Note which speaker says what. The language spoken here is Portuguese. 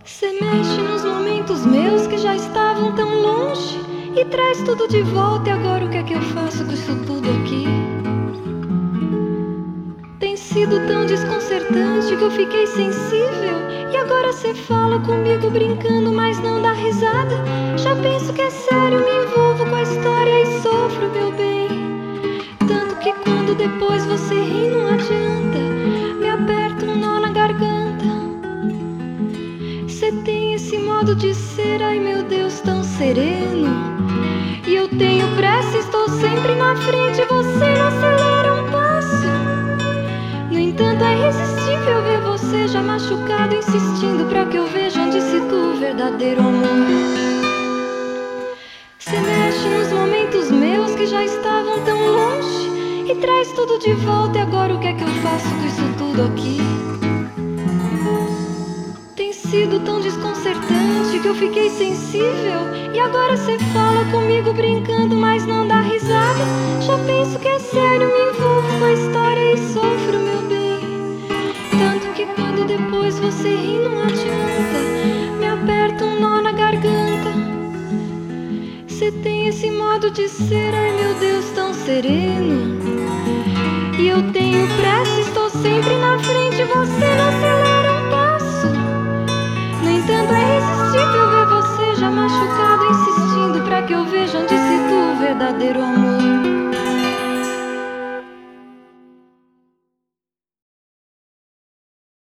Speaker 1: Cê mexe nos momentos meus que já estavam tão longe e traz tudo de volta. E agora o que é que eu faço com isso tudo aqui? Tem sido tão desconcertante que eu fiquei sensível. E agora cê fala comigo brincando, mas não dá risada. Já penso que é sério, me envolvo com a história e sofro, meu bem. Tanto que quando depois você ri não adianta, me aperta um nó na garganta. Cê tem esse modo de ser, ai meu Deus, tão sereno. E eu tenho pressa, estou sempre na frente, você não acelera um passo. No entanto é irresistível ver você já machucado, insistindo pra que eu veja onde situa o verdadeiro amor. Cê mexe nos momentos meus que já estavam tão longe e traz tudo de volta. E agora o que é que eu faço com isso tudo aqui? Tem sido tão desconcertante que eu fiquei sensível. E agora cê fala comigo brincando, mas não dá risada. Já penso que é sério, me envolvo com a história e sofro, meu bem. Tanto que quando depois você ri não adianta, me aperta um nó na garganta. Cê tem esse modo de ser, ai meu Deus, tão sereno. E eu tenho pressa, estou sempre na frente, você não acelera.